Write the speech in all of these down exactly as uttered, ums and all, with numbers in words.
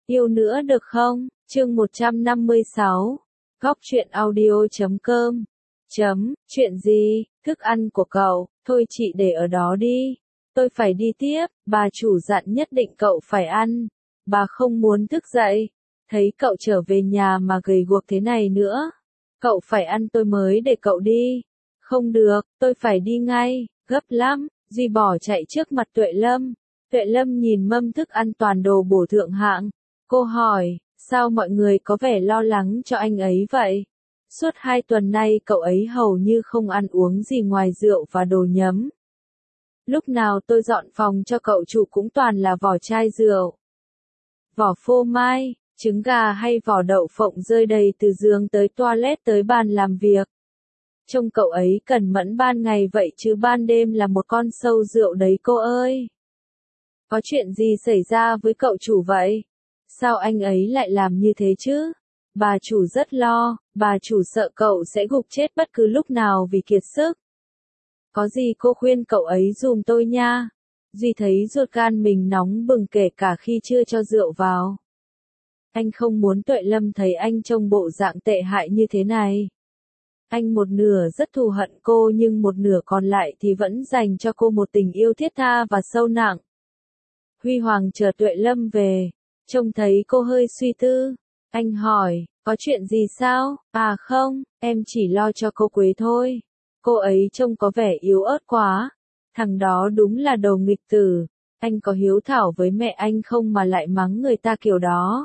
Yêu nữa được không? Chương một trăm năm mươi sáu. Góc truyện audio chấm com. Chấm, chuyện gì? Thức ăn của cậu, thôi chị để ở đó đi. Tôi phải đi tiếp, bà chủ dặn nhất định cậu phải ăn. Bà không muốn thức dậy. Thấy cậu trở về nhà mà gầy guộc thế này nữa. Cậu phải ăn tôi mới để cậu đi. Không được, tôi phải đi ngay, gấp lắm. Duy bỏ chạy trước mặt Tuệ Lâm. Tuệ Lâm nhìn mâm thức ăn toàn đồ bổ thượng hạng. Cô hỏi, sao mọi người có vẻ lo lắng cho anh ấy vậy? Suốt hai tuần nay cậu ấy hầu như không ăn uống gì ngoài rượu và đồ nhấm. Lúc nào tôi dọn phòng cho cậu chủ cũng toàn là vỏ chai rượu. Vỏ phô mai, trứng gà hay vỏ đậu phộng rơi đầy từ giường tới toilet tới bàn làm việc. Trông cậu ấy cẩn mẫn ban ngày vậy chứ ban đêm là một con sâu rượu đấy cô ơi. Có chuyện gì xảy ra với cậu chủ vậy? Sao anh ấy lại làm như thế chứ? Bà chủ rất lo, bà chủ sợ cậu sẽ gục chết bất cứ lúc nào vì kiệt sức. Có gì cô khuyên cậu ấy dùm tôi nha. Duy thấy ruột gan mình nóng bừng kể cả khi chưa cho rượu vào. Anh không muốn Tuệ Lâm thấy anh trông bộ dạng tệ hại như thế này. Anh một nửa rất thù hận cô nhưng một nửa còn lại thì vẫn dành cho cô một tình yêu thiết tha và sâu nặng. Huy Hoàng chờ Tuệ Lâm về, trông thấy cô hơi suy tư. Anh hỏi, có chuyện gì sao? À không, em chỉ lo cho cô Quế thôi. Cô ấy trông có vẻ yếu ớt quá. Thằng đó đúng là đồ nghịch tử. Anh có hiếu thảo với mẹ anh không mà lại mắng người ta kiểu đó?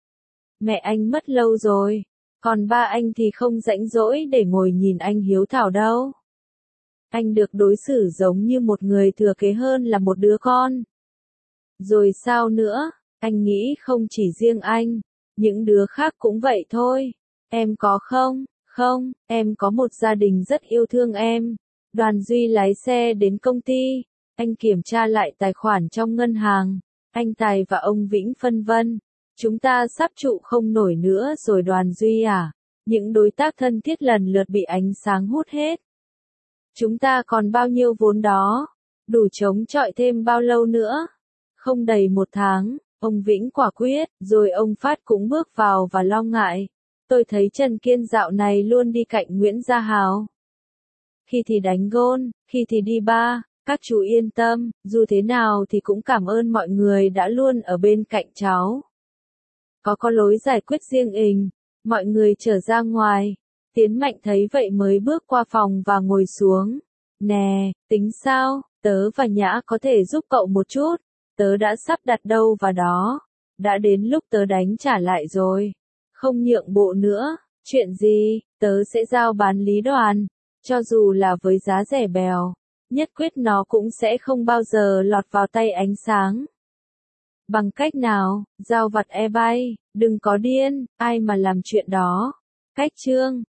Mẹ anh mất lâu rồi. Còn ba anh thì không rảnh rỗi để ngồi nhìn anh hiếu thảo đâu. Anh được đối xử giống như một người thừa kế hơn là một đứa con. Rồi sao nữa? Anh nghĩ không chỉ riêng anh, những đứa khác cũng vậy thôi. Em có không? Không, em có một gia đình rất yêu thương em. Đoàn Duy lái xe đến công ty. Anh kiểm tra lại tài khoản trong ngân hàng. Anh Tài và ông Vĩnh phân vân. Chúng ta sắp trụ không nổi nữa rồi Đoàn Duy à? Những đối tác thân thiết lần lượt bị ánh sáng hút hết. Chúng ta còn bao nhiêu vốn đó? Đủ chống chọi thêm bao lâu nữa? Không đầy một tháng, ông Vĩnh quả quyết, rồi ông Phát cũng bước vào và lo ngại. Tôi thấy Trần Kiên dạo này luôn đi cạnh Nguyễn Gia Hào. Khi thì đánh gôn, khi thì đi bar, các chú yên tâm, dù thế nào thì cũng cảm ơn mọi người đã luôn ở bên cạnh cháu. Có có lối giải quyết riêng ình, mọi người trở ra ngoài. Tiến Mạnh thấy vậy mới bước qua phòng và ngồi xuống. Nè, tính sao, tớ và Nhã có thể giúp cậu một chút. Tớ đã sắp đặt đâu vào đó. Đã đến lúc tớ đánh trả lại rồi. Không nhượng bộ nữa. Chuyện gì, tớ sẽ giao bán Lý Đoàn. Cho dù là với giá rẻ bèo. Nhất quyết nó cũng sẽ không bao giờ lọt vào tay ánh sáng. Bằng cách nào, giao vặt e bay, đừng có điên, ai mà làm chuyện đó. Cách chương,